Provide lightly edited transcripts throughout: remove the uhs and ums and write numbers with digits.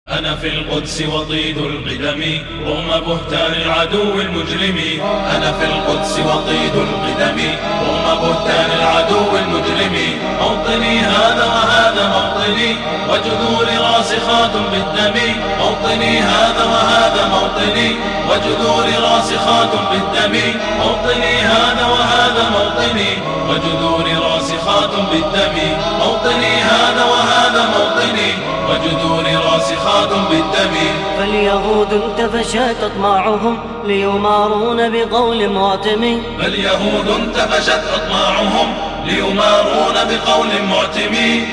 أنا في القدس وطيد القدم رغم بهتان العدو المجرم. أنا في القدس وطيد القدم رغم بهتان العدو المجرم. موطني هذا وهذا موطني وجذوري راسخات بالدم. موطني هذا وهذا موطني وجذوري راسخات بالدم. موطني هذا وهذا موطني وجذوري راسخات بالدم. موطني هذا وهذا موطني وجذوري راسخات بالدم. فاليهود انتفشت أطماعهم ليمارون بقول معتم. فاليهود انتفشت أطماعهم ليمارون بقول معتم.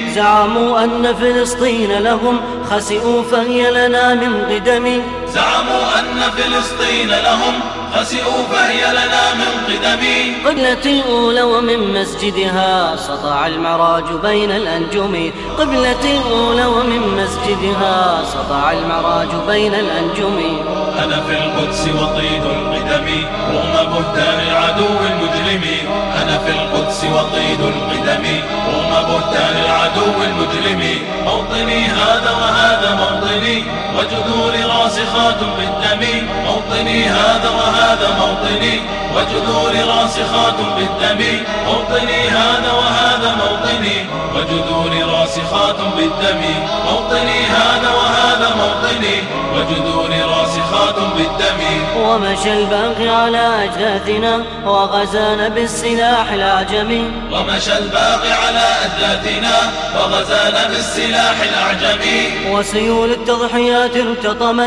زعموا أن فلسطين لهم خسئوا فهي لنا من قدم. زعموا أن فلسطين لهم خسئوا فهي لنا من قدم. قبلة الأولى ومن مسجدها سطع المعراج بين الأنجم. قبلة الأولى ومن مسجدها سطع المعراج بين الأنجم. أنا في القدس وطيد القدم رغم بهتان العدو المجرم. أنا في القدس وطيد القدم رغم بهتان العدو المجرم. موطني هذا وهذا موطني وجذوري راسخات بالدم. موطني هذا وهذا موطني وجذوري راسخات بالدم. موطني هذا وهذا موطني وجذوري راسخات بالدم. موطني هذا وهذا موطني وجذوري راسخات بالدم. ومشى الباغي على أجداثنا وغزانا بالسلاح الأعجمي. ومشى الباغي على أجداثنا وغزانا بالسلاح الأعجمي. وسيول التضحيات ارتطمت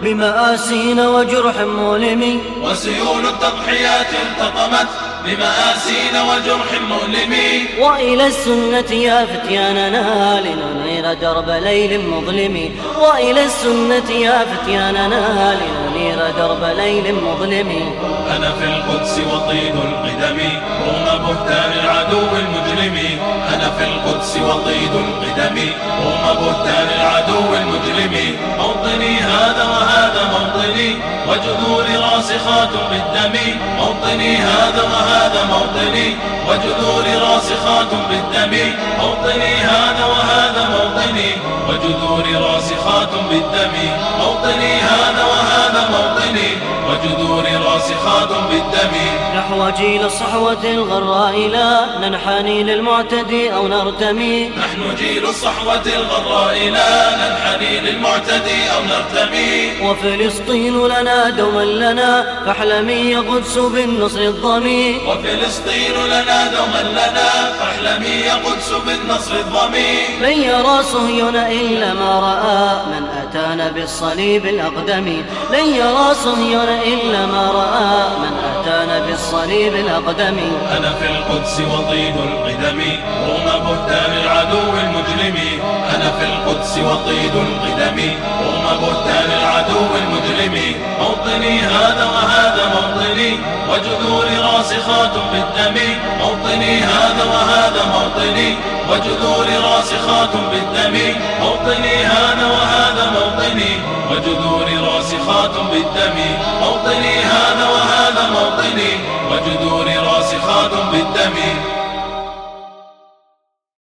بمآسينا وجرح مؤلم. وسيول التضحيات التطمت بمآسينا وجرح مؤلم. وإلى السنة يا فتياننا لننير درب ليل مظلم. وإلى السنة يا فتياننا لننير درب ليل مظلم. أنا في القدس وطيد القدم رغم بهتان العدو المجرم. أنا في القدس وطيد القدم رغم بهتان العدو المجرم. موطني هذا وهذا موطني وجذوري راسخات بالدم. موطني هذا وهذا موطني وجذوري راسخات بالدم. موطني هذا وهذا موطني وجذوري راسخات بالدم. موطني هذا وهذا موطني وجذوري راسخات بالدم. نحو جيل الصحوة الغراء لا ننحني للمعتدي أو نرتمي. نحن جيل الصحوة الغراء لا ننحني للمعتدي أو نرتمي. وفلسطين لنا دوما لنا فاحلمي قدس بالنصر الضمي. وفلسطين لنا دوما لنا فاحلمي يا قدس بالنصر الضمي. لن يرى صهيون إلا ما رأى من أتانا بالصليب الأقدم. لن يرى صهيون إلا ما رأى من أتانا بالصليب الأقدم. أنا في القدس وطيد القدم رغم بهتان العدو المجرم. أنا في القدس وطيد القدم رغم بهتان العدو المجرم. موطني هذا وهذا موطني وجذوري راسخات بالدم. موطني هذا وهذا موطني وجذوري راسخات بالدم. موطني هذا وهذا موطني وجذوري راسخات بالدم. موطني هذا وهذا موطني وجذوري راسخات بالدم.